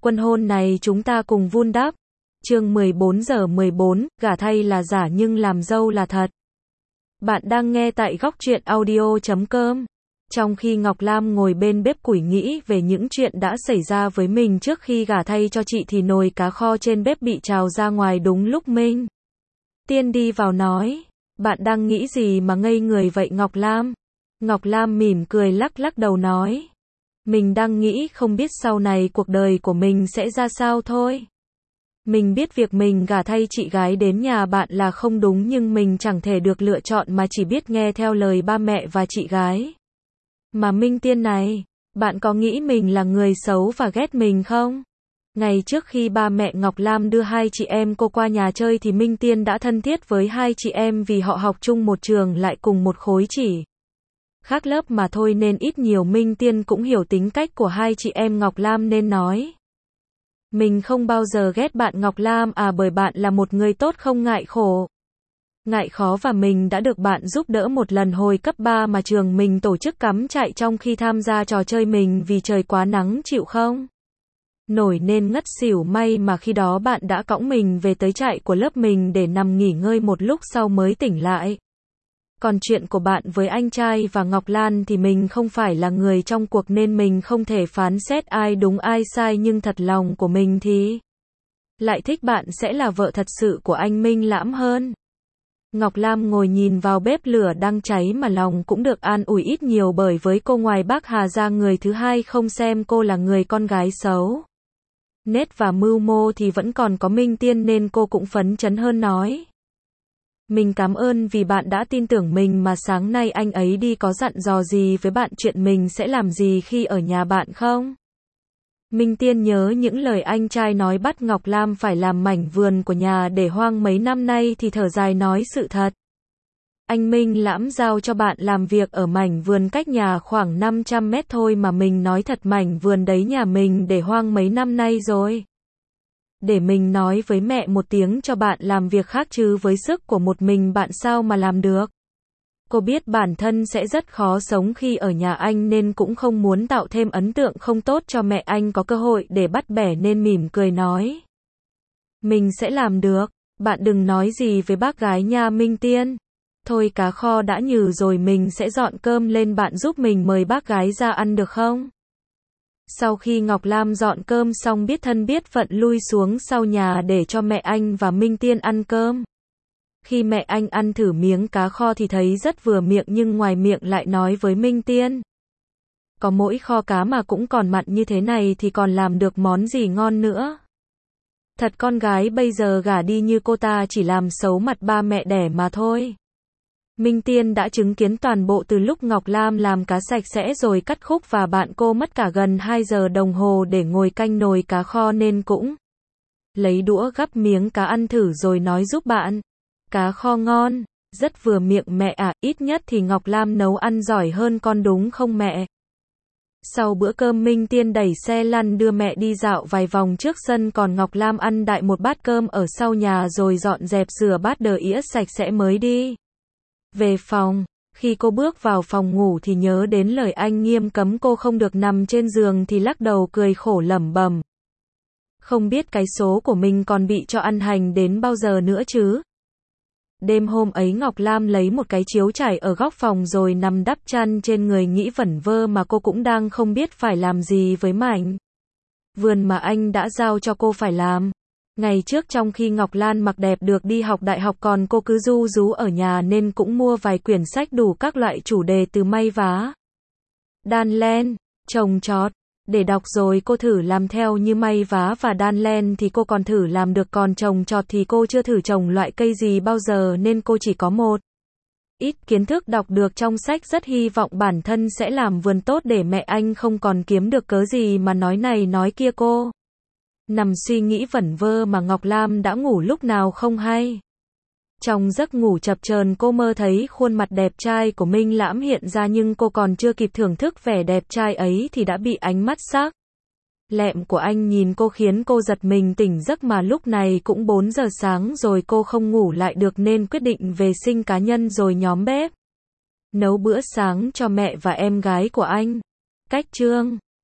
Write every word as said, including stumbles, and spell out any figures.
Quân hôn này chúng ta cùng vun đắp. Chương mười bốn giờ mười bốn, gả thay là giả nhưng làm dâu là thật. Bạn đang nghe tại góc truyện audio chấm com. Trong khi Ngọc Lam ngồi bên bếp củi nghĩ về những chuyện đã xảy ra với mình trước khi gả thay cho chị thì nồi cá kho trên bếp bị trào ra ngoài đúng lúc Minh Tiên đi vào nói, bạn đang nghĩ gì mà ngây người vậy Ngọc Lam? Ngọc Lam mỉm cười lắc lắc đầu nói, mình đang nghĩ không biết sau này cuộc đời của mình sẽ ra sao thôi. Mình biết việc mình gả thay chị gái đến nhà bạn là không đúng nhưng mình chẳng thể được lựa chọn mà chỉ biết nghe theo lời ba mẹ và chị gái. Mà Minh Tiên này, bạn có nghĩ mình là người xấu và ghét mình không? Ngày trước khi ba mẹ Ngọc Lam đưa hai chị em cô qua nhà chơi thì Minh Tiên đã thân thiết với hai chị em vì họ học chung một trường lại cùng một khối chỉ khác lớp mà thôi nên ít nhiều Minh Tiên cũng hiểu tính cách của hai chị em Ngọc Lam nên nói. Mình không bao giờ ghét bạn Ngọc Lam à bởi bạn là một người tốt không ngại khổ, ngại khó và mình đã được bạn giúp đỡ một lần hồi cấp ba mà trường mình tổ chức cắm trại trong khi tham gia trò chơi mình vì trời quá nắng chịu không nổi nên ngất xỉu may mà khi đó bạn đã cõng mình về tới trại của lớp mình để nằm nghỉ ngơi một lúc sau mới tỉnh lại. Còn chuyện của bạn với anh trai và Ngọc Lan thì mình không phải là người trong cuộc nên mình không thể phán xét ai đúng ai sai nhưng thật lòng của mình thì lại thích bạn sẽ là vợ thật sự của anh Minh Lãm hơn. Ngọc Lam ngồi nhìn vào bếp lửa đang cháy mà lòng cũng được an ủi ít nhiều bởi với cô ngoài bác Hà ra người thứ hai không xem cô là người con gái xấu nết và mưu mô thì vẫn còn có Minh Tiên nên cô cũng phấn chấn hơn nói. Mình cảm ơn vì bạn đã tin tưởng mình mà sáng nay anh ấy đi có dặn dò gì với bạn chuyện mình sẽ làm gì khi ở nhà bạn không? Minh Tiên nhớ những lời anh trai nói bắt Ngọc Lam phải làm mảnh vườn của nhà để hoang mấy năm nay thì thở dài nói sự thật. Anh Minh Lãm giao cho bạn làm việc ở mảnh vườn cách nhà khoảng năm trăm mét thôi mà mình nói thật mảnh vườn đấy nhà mình để hoang mấy năm nay rồi. Để mình nói với mẹ một tiếng cho bạn làm việc khác chứ với sức của một mình bạn sao mà làm được. Cô biết bản thân sẽ rất khó sống khi ở nhà anh nên cũng không muốn tạo thêm ấn tượng không tốt cho mẹ anh có cơ hội để bắt bẻ nên mỉm cười nói. Mình sẽ làm được, bạn đừng nói gì với bác gái nha Minh Tiên. Thôi cá kho đã nhừ rồi mình sẽ dọn cơm lên bạn giúp mình mời bác gái ra ăn được không? Sau khi Ngọc Lam dọn cơm xong biết thân biết phận lui xuống sau nhà để cho mẹ anh và Minh Tiên ăn cơm. Khi mẹ anh ăn thử miếng cá kho thì thấy rất vừa miệng nhưng ngoài miệng lại nói với Minh Tiên. Có mỗi kho cá mà cũng còn mặn như thế này thì còn làm được món gì ngon nữa. Thật con gái bây giờ gả đi như cô ta chỉ làm xấu mặt ba mẹ đẻ mà thôi. Minh Tiên đã chứng kiến toàn bộ từ lúc Ngọc Lam làm cá sạch sẽ rồi cắt khúc và bạn cô mất cả gần hai giờ đồng hồ để ngồi canh nồi cá kho nên cũng lấy đũa gắp miếng cá ăn thử rồi nói giúp bạn. Cá kho ngon, rất vừa miệng mẹ à, ít nhất thì Ngọc Lam nấu ăn giỏi hơn con đúng không mẹ? Sau bữa cơm Minh Tiên đẩy xe lăn đưa mẹ đi dạo vài vòng trước sân còn Ngọc Lam ăn đại một bát cơm ở sau nhà rồi dọn dẹp rửa bát đờ ĩa sạch sẽ mới đi về phòng. Khi cô bước vào phòng ngủ thì nhớ đến lời anh nghiêm cấm cô không được nằm trên giường thì lắc đầu cười khổ lẩm bẩm. Không biết cái số của mình còn bị cho ăn hành đến bao giờ nữa chứ. Đêm hôm ấy Ngọc Lam lấy một cái chiếu trải ở góc phòng rồi nằm đắp chăn trên người nghĩ vẩn vơ mà cô cũng đang không biết phải làm gì với mảnh vườn mà anh đã giao cho cô phải làm. Ngày trước trong khi Ngọc Lan mặc đẹp được đi học đại học còn cô cứ ru rú ở nhà nên cũng mua vài quyển sách đủ các loại chủ đề từ may vá, đan len, trồng trọt để đọc rồi cô thử làm theo như may vá và đan len thì cô còn thử làm được còn trồng trọt thì cô chưa thử trồng loại cây gì bao giờ nên cô chỉ có một ít kiến thức đọc được trong sách rất hy vọng bản thân sẽ làm vườn tốt để mẹ anh không còn kiếm được cớ gì mà nói này nói kia cô. Nằm suy nghĩ vẩn vơ mà Ngọc Lam đã ngủ lúc nào không hay. Trong giấc ngủ chập chờn cô mơ thấy khuôn mặt đẹp trai của Minh Lãm hiện ra nhưng cô còn chưa kịp thưởng thức vẻ đẹp trai ấy thì đã bị ánh mắt sắc lẹm của anh nhìn cô khiến cô giật mình tỉnh giấc mà lúc này cũng bốn giờ sáng rồi cô không ngủ lại được nên quyết định vệ sinh cá nhân rồi nhóm bếp nấu bữa sáng cho mẹ và em gái của anh. Cách chương